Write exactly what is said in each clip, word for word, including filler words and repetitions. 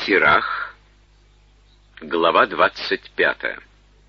Сирах, глава двадцать пятая.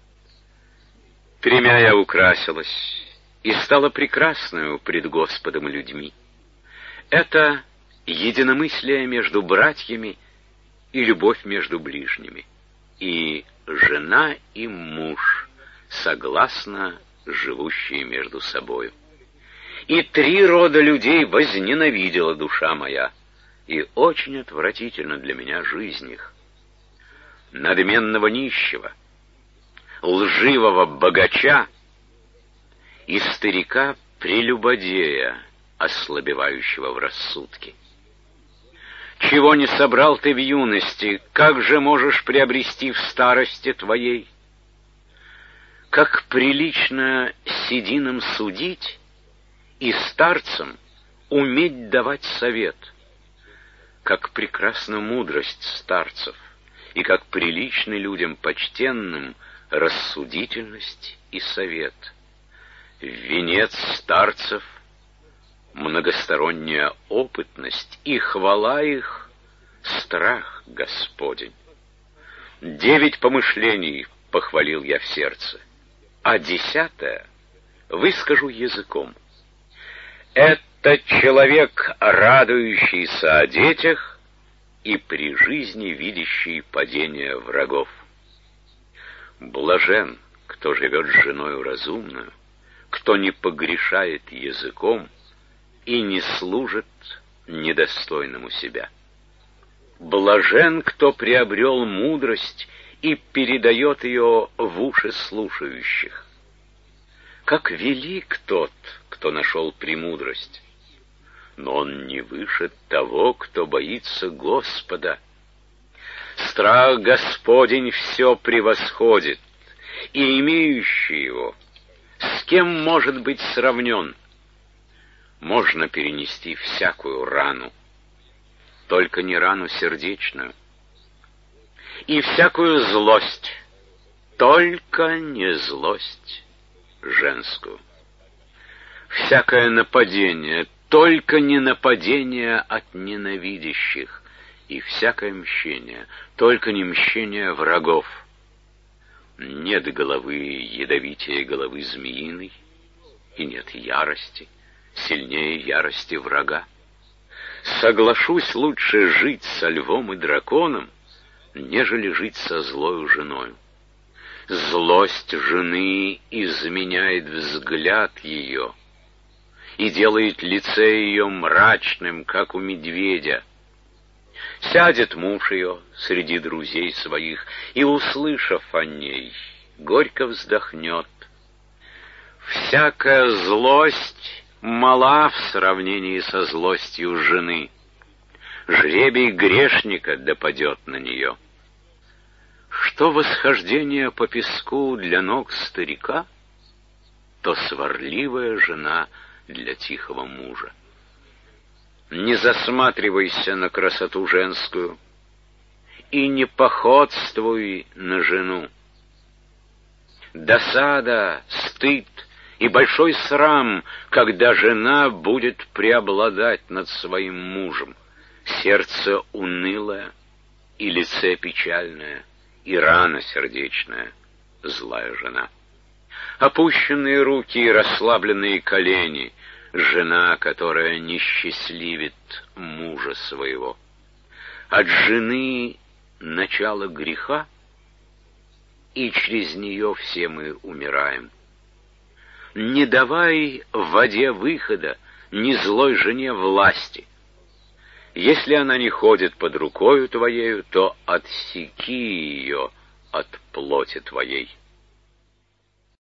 Тремя я украсилась и стала прекрасною пред Господом и людьми. Это единомыслие между братьями и любовь между ближними, и жена и муж, согласно живущие между собою. И три рода людей возненавидела душа моя, и очень отвратительно для меня жизнь их. Надменного нищего, лживого богача и старика-прелюбодея, ослабевающего в рассудке. Чего не собрал ты в юности, как же можешь приобрести в старости твоей? Как прилично сединам судить и старцам уметь давать совет, как прекрасна мудрость старцев, и как приличны людям почтенным рассудительность и совет. Венец старцев — многосторонняя опытность, и хвала их — страх Господень. Девять помышлений похвалил я в сердце, а десятое выскажу языком. Это человек, радующийся о детях и при жизни видящий падение врагов. Блажен, кто живет с женою разумную, кто не погрешает языком и не служит недостойному себя. Блажен, кто приобрел мудрость и передает ее в уши слушающих. Как велик тот, кто нашел премудрость, но он не выше того, кто боится Господа. Страх Господень все превосходит, и имеющий его с кем может быть сравнен? Можно перенести всякую рану, только не рану сердечную, и всякую злость, только не злость женскую. Всякое нападение, только не нападение от ненавидящих, и всякое мщение, только не мщение врагов. Нет головы ядовитее головы змеиной, и нет ярости сильнее ярости врага. Соглашусь лучше жить со львом и драконом, нежели жить со злою женою. Злость жены изменяет взгляд ее и делает лице ее мрачным, как у медведя. Сядет муж ее среди друзей своих и, услышав о ней, горько вздохнет. Всякая злость мала в сравнении со злостью жены. Жребий грешника допадет на нее. Что восхождение по песку для ног старика, то сварливая жена для тихого мужа. Не засматривайся на красоту женскую и не походствуй на жену. Досада, стыд и большой срам, когда жена будет преобладать над своим мужем. Сердце унылое и лице печальное, и рана сердечная, злая жена. Опущенные руки и расслабленные колени, жена, которая не счастливит мужа своего. От жены начало греха, и через нее все мы умираем. Не давай в воде выхода ни злой жене власти. Если она не ходит под рукою твоею, то отсеки ее от плоти твоей.